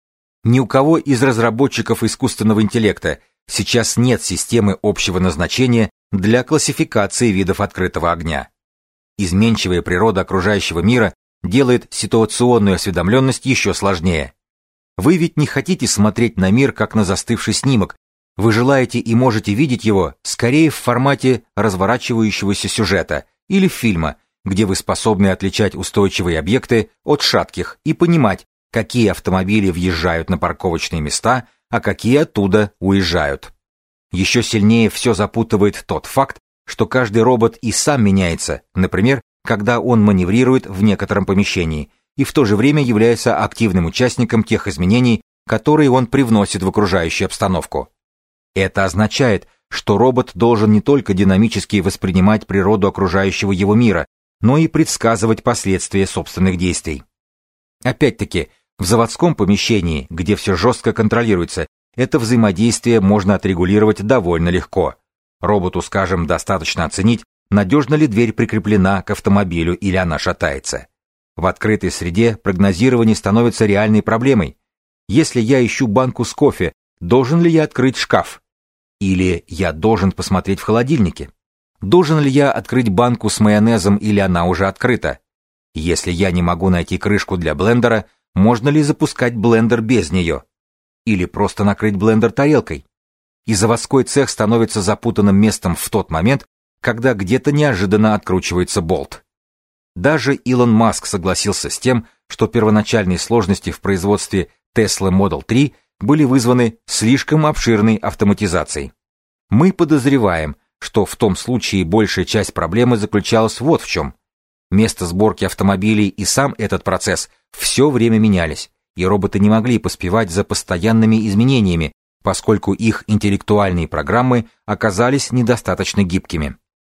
Ни у кого из разработчиков искусственного интеллекта сейчас нет системы общего назначения для классификации видов открытого огня. Изменчивая природа окружающего мира делает ситуационную осведомленность еще сложнее. Вы ведь не хотите смотреть на мир как на застывший снимок, вы желаете и можете видеть его скорее в формате разворачивающегося сюжета или фильма, где вы способны отличать устойчивые объекты от шатких и понимать, какие автомобили въезжают на парковочные места, а какие оттуда уезжают. Еще сильнее все запутывает тот факт, что каждый робот и сам меняется, например, когда он маневрирует в некотором помещении, и в то же время является активным участником тех изменений, которые он привносит в окружающую обстановку. Это означает, что робот должен не только динамически воспринимать природу окружающего его мира, но и предсказывать последствия собственных действий. Опять-таки, в заводском помещении, где все жестко контролируется, это взаимодействие можно отрегулировать довольно легко. Роботу, скажем, достаточно оценить, надежно ли дверь прикреплена к автомобилю или она шатается. В открытой среде прогнозирование становится реальной проблемой. Если я ищу банку с кофе, должен ли я открыть шкаф? Или я должен посмотреть в холодильнике? Должен ли я открыть банку с майонезом или она уже открыта? Если я не могу найти крышку для блендера, можно ли запускать блендер без нее? Или просто накрыть блендер тарелкой? И заводской цех становится запутанным местом в тот момент, когда где-то неожиданно откручивается болт. Даже Илон Маск согласился с тем, что первоначальные сложности в производстве Tesla Model 3 были вызваны слишком обширной автоматизацией. Мы подозреваем, что в том случае большая часть проблемы заключалась вот в чем. Место сборки автомобилей и сам этот процесс все время менялись, и роботы не могли поспевать за постоянными изменениями, поскольку их интеллектуальные программы оказались недостаточно гибкими.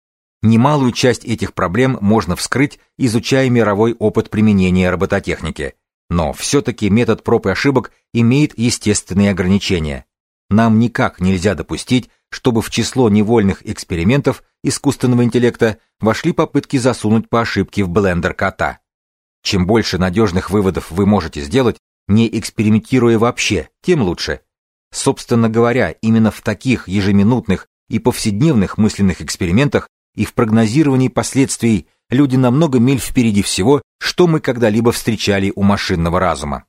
Немалую часть этих проблем можно вскрыть, изучая мировой опыт применения робототехники. Но все-таки метод проб и ошибок имеет естественные ограничения. Нам никак нельзя допустить, чтобы в число невольных экспериментов искусственного интеллекта вошли попытки засунуть по ошибке в блендер кота. Чем больше надежных выводов вы можете сделать, не экспериментируя вообще, тем лучше. Собственно говоря, именно в таких ежеминутных и повседневных мысленных экспериментах и в прогнозировании последствий люди намного миль впереди всего, что мы когда-либо встречали у машинного разума.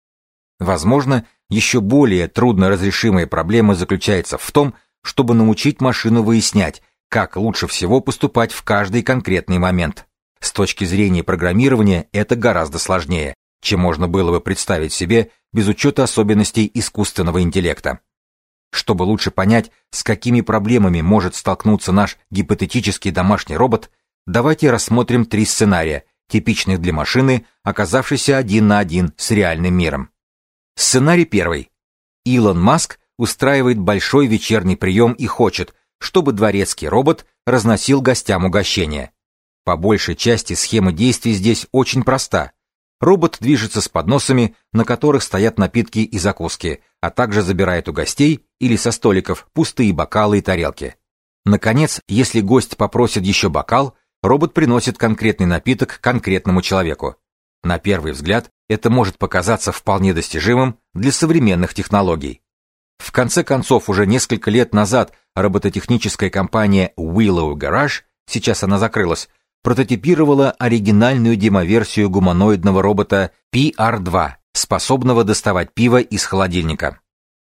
Возможно, еще более трудно разрешимая проблема заключается в том, чтобы научить машину выяснять, как лучше всего поступать в каждый конкретный момент. С точки зрения программирования это гораздо сложнее, чем можно было бы представить себе без учета особенностей искусственного интеллекта. Чтобы лучше понять, с какими проблемами может столкнуться наш гипотетический домашний робот, давайте рассмотрим 3 сценария, типичных для машины, оказавшейся один на один с реальным миром. Сценарий 1. Илон Маск устраивает большой вечерний прием и хочет, чтобы дворецкий робот разносил гостям угощения. По большей части схема действий здесь очень проста. Робот движется с подносами, на которых стоят напитки и закуски, а также забирает у гостей или со столиков пустые бокалы и тарелки. Наконец, если гость попросит еще бокал, робот приносит конкретный напиток конкретному человеку. На первый взгляд, это может показаться вполне достижимым для современных технологий. В конце концов, уже несколько лет назад робототехническая компания Willow Garage, сейчас она закрылась, прототипировала оригинальную демоверсию гуманоидного робота PR2, способного доставать пиво из холодильника.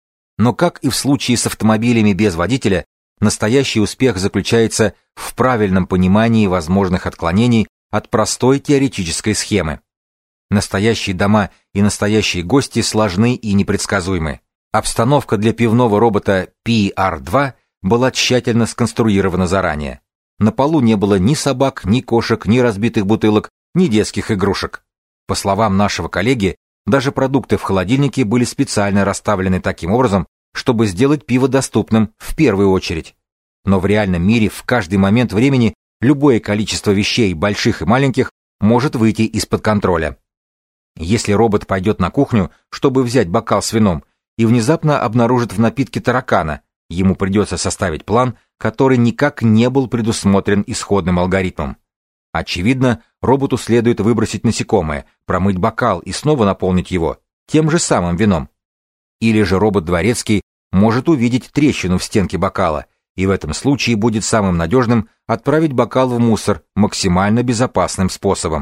Но как и в случае с автомобилями без водителя, настоящий успех заключается в правильном понимании возможных отклонений от простой теоретической схемы. Настоящие дома и настоящие гости сложны и непредсказуемы. Обстановка для пивного робота PR2 была тщательно сконструирована заранее. На полу не было ни собак, ни кошек, ни разбитых бутылок, ни детских игрушек. По словам нашего коллеги, даже продукты в холодильнике были специально расставлены таким образом, чтобы сделать пиво доступным в первую очередь. Но в реальном мире в каждый момент времени любое количество вещей, больших и маленьких, может выйти из-под контроля. Если робот пойдет на кухню, чтобы взять бокал с вином, и внезапно обнаружит в напитке таракана, ему придется составить план, который никак не был предусмотрен исходным алгоритмом. Очевидно, роботу следует выбросить насекомое, промыть бокал и снова наполнить его тем же самым вином. Или же робот-дворецкий может увидеть трещину в стенке бокала, и в этом случае будет самым надежным отправить бокал в мусор максимально безопасным способом.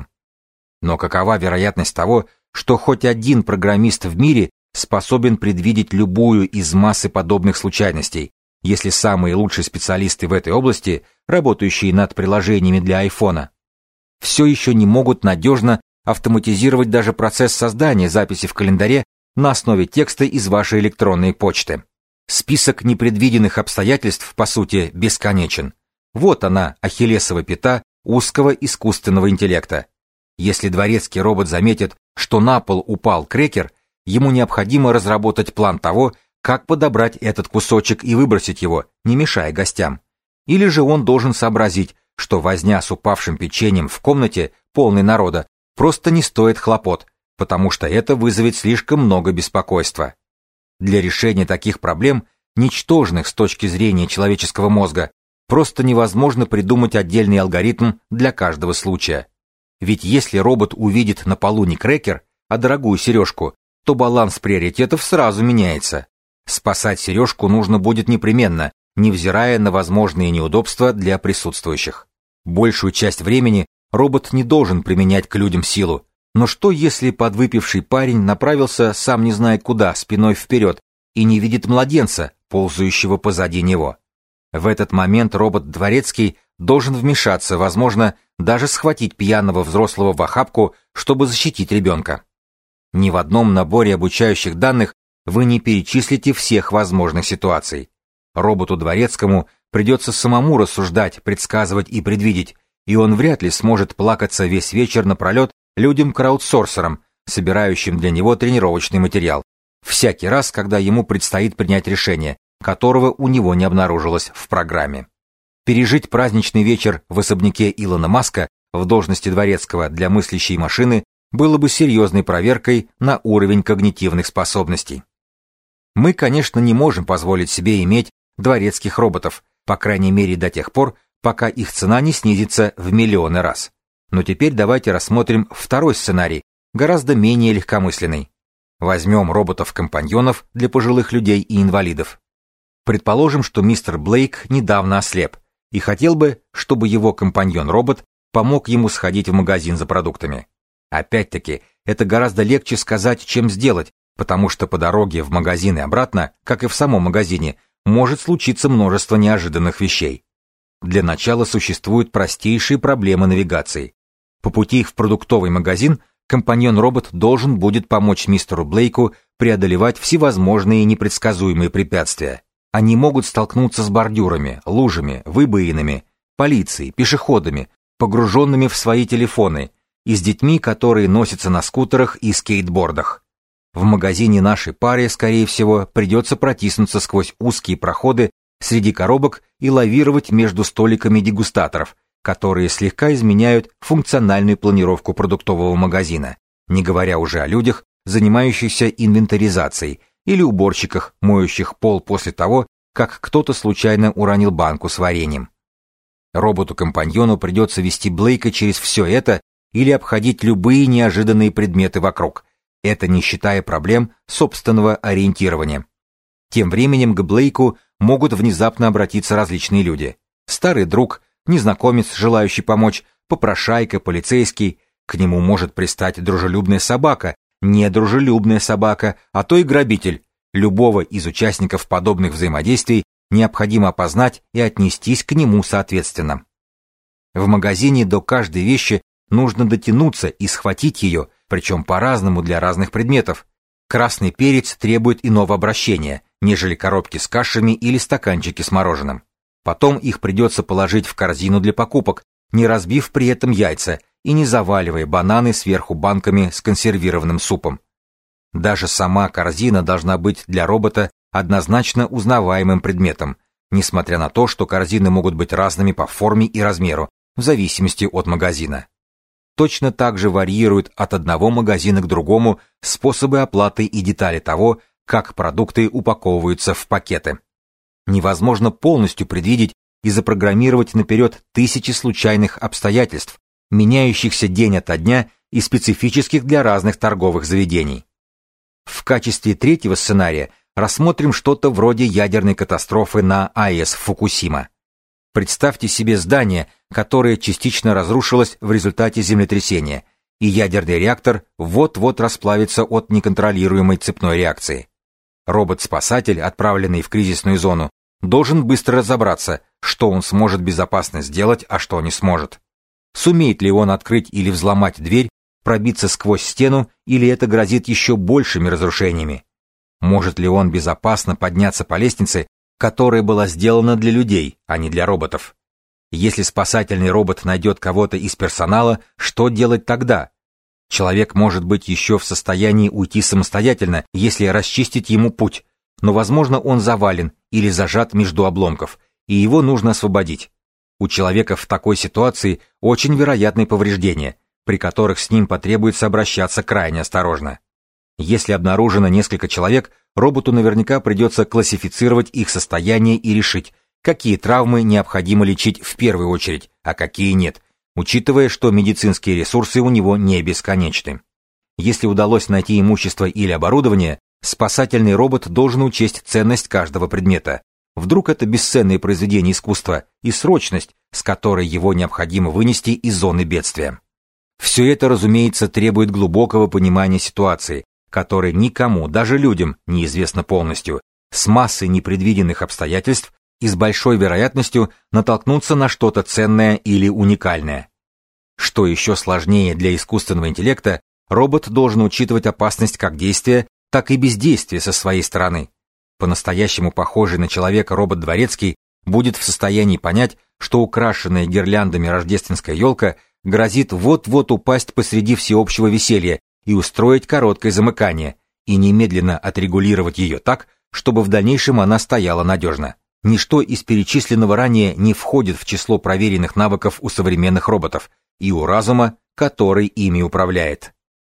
Но какова вероятность того, что хоть один программист в мире способен предвидеть любую из массы подобных случайностей, если самые лучшие специалисты в этой области, работающие над приложениями для айфона, все еще не могут надежно автоматизировать даже процесс создания записи в календаре на основе текста из вашей электронной почты. Список непредвиденных обстоятельств, по сути, бесконечен. Вот она, ахиллесова пята узкого искусственного интеллекта. Если дворецкий робот заметит, что на пол упал крекер, ему необходимо разработать план того, как подобрать этот кусочек и выбросить его, не мешая гостям. Или же он должен сообразить, что возня с упавшим печеньем в комнате, полной народа, просто не стоит хлопот, потому что это вызовет слишком много беспокойства. Для решения таких проблем, ничтожных с точки зрения человеческого мозга, просто невозможно придумать отдельный алгоритм для каждого случая. Ведь если робот увидит на полу не крекер, а дорогую сережку, то баланс приоритетов сразу меняется. Спасать сережку нужно будет непременно, невзирая на возможные неудобства для присутствующих. Большую часть времени робот не должен применять к людям силу. Но что если подвыпивший парень направился сам не зная куда, спиной вперед, и не видит младенца, ползающего позади него? В этот момент робот-дворецкий должен вмешаться, возможно, даже схватить пьяного взрослого в охапку, чтобы защитить ребенка. Ни в одном наборе обучающих данных вы не перечислите всех возможных ситуаций. Роботу-дворецкому придется самому рассуждать, предсказывать и предвидеть, и он вряд ли сможет плакаться весь вечер напролет людям-краудсорсерам, собирающим для него тренировочный материал, всякий раз, когда ему предстоит принять решение, которого у него не обнаружилось в программе. Пережить праздничный вечер в особняке Илона Маска в должности дворецкого для мыслящей машины было бы серьезной проверкой на уровень когнитивных способностей. Мы, конечно, не можем позволить себе иметь дворецких роботов, по крайней мере до тех пор, пока их цена не снизится в миллионы раз. Но теперь давайте рассмотрим второй сценарий, гораздо менее легкомысленный. Возьмем роботов-компаньонов для пожилых людей и инвалидов. Предположим, что мистер Блейк недавно ослеп и хотел бы, чтобы его компаньон-робот помог ему сходить в магазин за продуктами. Опять-таки, это гораздо легче сказать, чем сделать, потому что по дороге в магазин и обратно, как и в самом магазине, может случиться множество неожиданных вещей. Для начала существуют простейшие проблемы навигации. По пути в продуктовый магазин компаньон-робот должен будет помочь мистеру Блейку преодолевать всевозможные непредсказуемые препятствия. Они могут столкнуться с бордюрами, лужами, выбоинами, полицией, пешеходами, погруженными в свои телефоны, и с детьми, которые носятся на скутерах и скейтбордах. В магазине нашей паре, скорее всего, придется протиснуться сквозь узкие проходы среди коробок и лавировать между столиками дегустаторов, которые слегка изменяют функциональную планировку продуктового магазина, не говоря уже о людях, занимающихся инвентаризацией, или уборщиках, моющих пол после того, как кто-то случайно уронил банку с вареньем. Роботу-компаньону придется вести Блейка через все это или обходить любые неожиданные предметы вокруг, это не считая проблем собственного ориентирования. Тем временем к Блейку могут внезапно обратиться различные люди. Старый друг, незнакомец, желающий помочь, попрошайка, полицейский, к нему может пристать дружелюбная собака, недружелюбная собака, а то и грабитель. Любого из участников подобных взаимодействий необходимо опознать и отнестись к нему соответственно. В магазине до каждой вещи нужно дотянуться и схватить ее, причем по-разному для разных предметов. Красный перец требует иного обращения, нежели коробки с кашами или стаканчики с мороженым. Потом их придется положить в корзину для покупок, не разбив при этом яйца и не заваливая бананы сверху банками с консервированным супом. Даже сама корзина должна быть для робота однозначно узнаваемым предметом, несмотря на то, что корзины могут быть разными по форме и размеру, в зависимости от магазина. Точно так же варьируют от одного магазина к другому способы оплаты и детали того, как продукты упаковываются в пакеты. Невозможно полностью предвидеть и запрограммировать наперед тысячи случайных обстоятельств, меняющихся день ото дня и специфических для разных торговых заведений. В качестве третьего сценария рассмотрим что-то вроде ядерной катастрофы на АЭС Фукусима. Представьте себе здание, которое частично разрушилось в результате землетрясения, и ядерный реактор вот-вот расплавится от неконтролируемой цепной реакции. Робот-спасатель, отправленный в кризисную зону, должен быстро разобраться, что он сможет безопасно сделать, а что не сможет. Сумеет ли он открыть или взломать дверь, пробиться сквозь стену, или это грозит еще большими разрушениями? Может ли он безопасно подняться по лестнице, которая была сделана для людей, а не для роботов? Если спасательный робот найдет кого-то из персонала, что делать тогда? Человек может быть еще в состоянии уйти самостоятельно, если расчистить ему путь, но, возможно, он завален или зажат между обломков, и его нужно освободить. У человека в такой ситуации очень вероятны повреждения, при которых с ним потребуется обращаться крайне осторожно. Если обнаружено несколько человек, роботу наверняка придется классифицировать их состояние и решить, какие травмы необходимо лечить в первую очередь, а какие нет, учитывая, что медицинские ресурсы у него не бесконечны. Если удалось найти имущество или оборудование, спасательный робот должен учесть ценность каждого предмета. Вдруг это бесценное произведение искусства и срочность, с которой его необходимо вынести из зоны бедствия. Все это, разумеется, требует глубокого понимания ситуации, которая никому, даже людям, неизвестна полностью, с массой непредвиденных обстоятельств и с большой вероятностью натолкнуться на что-то ценное или уникальное. Что еще сложнее для искусственного интеллекта, робот должен учитывать опасность как действия, так и бездействия со своей стороны. По-настоящему похожий на человека робот-дворецкий будет в состоянии понять, что украшенная гирляндами рождественская елка грозит вот-вот упасть посреди всеобщего веселья и устроить короткое замыкание, и немедленно отрегулировать ее так, чтобы в дальнейшем она стояла надежно. Ничто из перечисленного ранее не входит в число проверенных навыков у современных роботов и у разума, который ими управляет.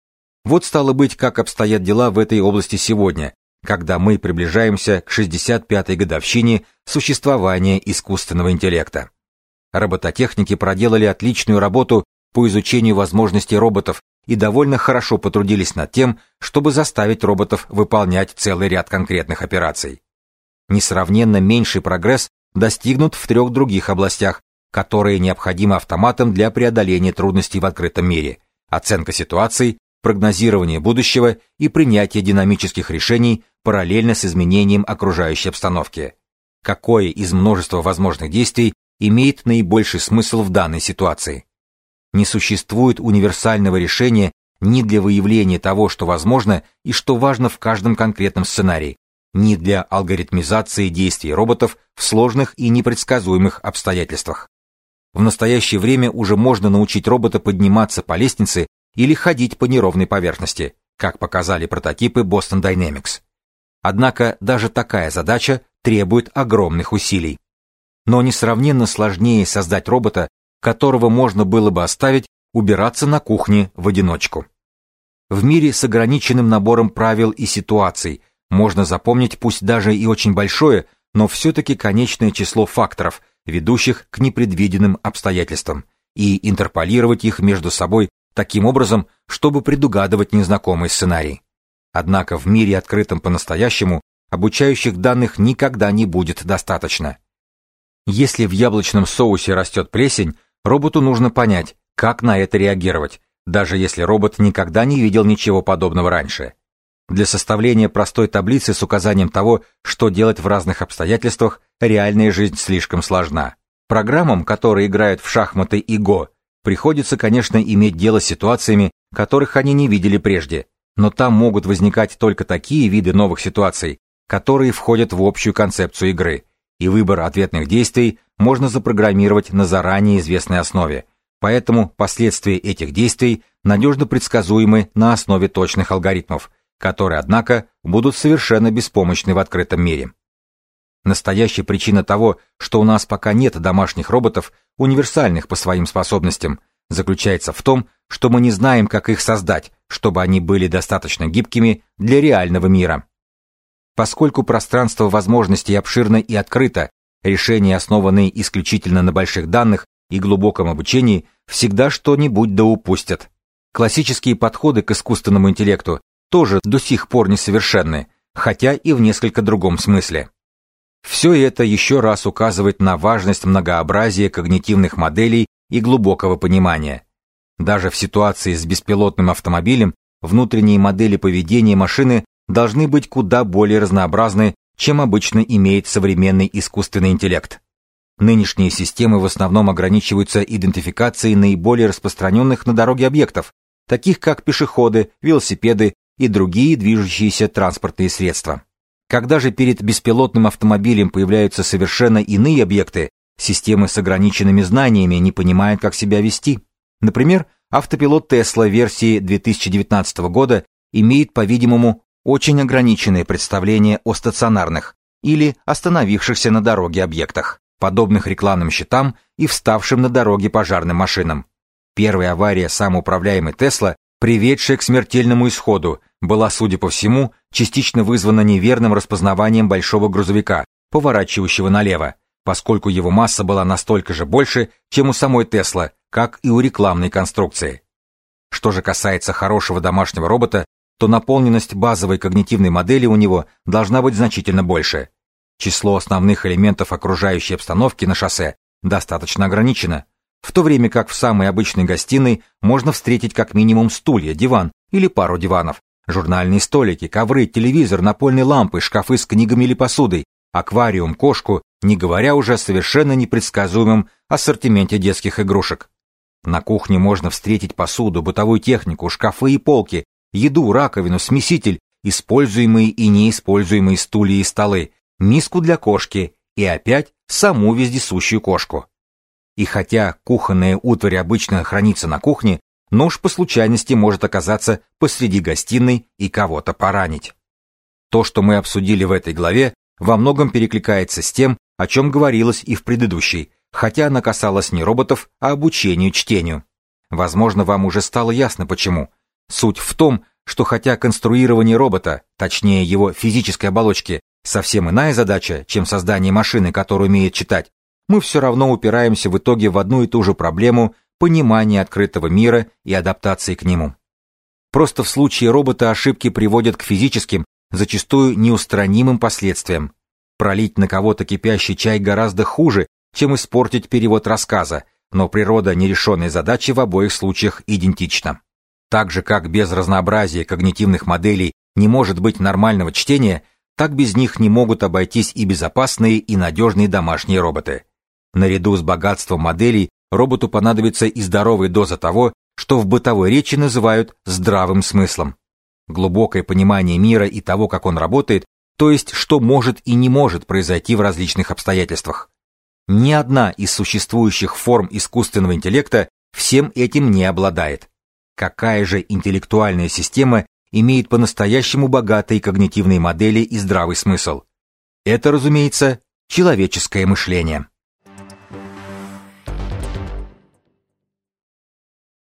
Вот стало быть, как обстоят дела в этой области сегодня, когда мы приближаемся к 65-й годовщине существования искусственного интеллекта. Робототехники проделали отличную работу по изучению возможностей роботов и довольно хорошо потрудились над тем, чтобы заставить роботов выполнять целый ряд конкретных операций. Несравненно меньший прогресс достигнут в 3 других областях, которые необходимы автоматам для преодоления трудностей в открытом мире: оценка ситуаций, прогнозирование будущего и принятие динамических решений параллельно с изменением окружающей обстановки. Какое из множества возможных действий имеет наибольший смысл в данной ситуации? Не существует универсального решения ни для выявления того, что возможно и что важно в каждом конкретном сценарии, ни для алгоритмизации действий роботов в сложных и непредсказуемых обстоятельствах. В настоящее время уже можно научить робота подниматься по лестнице или ходить по неровной поверхности, как показали прототипы Boston Dynamics. Однако даже такая задача требует огромных усилий. Но несравненно сложнее создать робота, которого можно было бы оставить убираться на кухне в одиночку. В мире с ограниченным набором правил и ситуаций можно запомнить пусть даже и очень большое, но все-таки конечное число факторов, ведущих к непредвиденным обстоятельствам, и интерполировать их между собой таким образом, чтобы предугадывать незнакомый сценарий. Однако в мире, открытом по-настоящему, обучающих данных никогда не будет достаточно. Если в яблочном соусе растет плесень, роботу нужно понять, как на это реагировать, даже если робот никогда не видел ничего подобного раньше. Для составления простой таблицы с указанием того, что делать в разных обстоятельствах, реальная жизнь слишком сложна. Программам, которые играют в шахматы и Го, приходится, конечно, иметь дело с ситуациями, которых они не видели прежде, но там могут возникать только такие виды новых ситуаций, которые входят в общую концепцию игры, и выбор ответных действий можно запрограммировать на заранее известной основе, поэтому последствия этих действий надежно предсказуемы на основе точных алгоритмов, которые, однако, будут совершенно беспомощны в открытом мире. Настоящая причина того, что у нас пока нет домашних роботов, универсальных по своим способностям, заключается в том, что мы не знаем, как их создать, чтобы они были достаточно гибкими для реального мира. Поскольку пространство возможностей обширно и открыто, решения, основанные исключительно на больших данных и глубоком обучении, всегда что-нибудь да упустят. Классические подходы к искусственному интеллекту тоже до сих пор несовершенны, хотя и в несколько другом смысле. Все это еще раз указывает на важность многообразия когнитивных моделей и глубокого понимания. Даже в ситуации с беспилотным автомобилем внутренние модели поведения машины должны быть куда более разнообразны, чем обычно имеет современный искусственный интеллект. Нынешние системы в основном ограничиваются идентификацией наиболее распространенных на дороге объектов, таких как пешеходы, велосипеды и другие движущиеся транспортные средства. Когда же перед беспилотным автомобилем появляются совершенно иные объекты, системы с ограниченными знаниями не понимают, как себя вести. Например, автопилот Tesla версии 2019 года имеет, по-видимому, очень ограниченное представление о стационарных или остановившихся на дороге объектах, подобных рекламным щитам и вставшим на дороге пожарным машинам. Первая авария самоуправляемой Tesla, приведшая к смертельному исходу, была, судя по всему, частично вызвана неверным распознаванием большого грузовика, поворачивающего налево, поскольку его масса была настолько же больше, чем у самой Tesla, как и у рекламной конструкции. Что же касается хорошего домашнего робота, то наполненность базовой когнитивной модели у него должна быть значительно больше. Число основных элементов окружающей обстановки на шоссе достаточно ограничено, в то время как в самой обычной гостиной можно встретить как минимум стулья, диван или пару диванов, журнальные столики, ковры, телевизор, напольные лампы, шкафы с книгами или посудой, аквариум, кошку, не говоря уже о совершенно непредсказуемом ассортименте детских игрушек. На кухне можно встретить посуду, бытовую технику, шкафы и полки, еду, раковину, смеситель, используемые и неиспользуемые стулья и столы, миску для кошки и опять саму вездесущую кошку. И хотя кухонная утварь обычно хранится на кухне, нож по случайности может оказаться посреди гостиной и кого-то поранить. То, что мы обсудили в этой главе, во многом перекликается с тем, о чем говорилось и в предыдущей, хотя она касалась не роботов, а обучению чтению. Возможно, вам уже стало ясно почему. Суть в том, что хотя конструирование робота, точнее его физической оболочки, совсем иная задача, чем создание машины, которая умеет читать, мы все равно упираемся в итоге в одну и ту же проблему понимания открытого мира и адаптации к нему. Просто в случае робота ошибки приводят к физическим, зачастую неустранимым последствиям. Пролить на кого-то кипящий чай гораздо хуже, чем испортить перевод рассказа, но природа нерешенной задачи в обоих случаях идентична. Так же, как без разнообразия когнитивных моделей не может быть нормального чтения, так без них не могут обойтись и безопасные, и надежные домашние роботы. Наряду с богатством моделей роботу понадобится и здоровая доза того, что в бытовой речи называют здравым смыслом. Глубокое понимание мира и того, как он работает, то есть что может и не может произойти в различных обстоятельствах. Ни одна из существующих форм искусственного интеллекта всем этим не обладает. Какая же интеллектуальная система имеет по-настоящему богатые когнитивные модели и здравый смысл? Это, разумеется, человеческое мышление.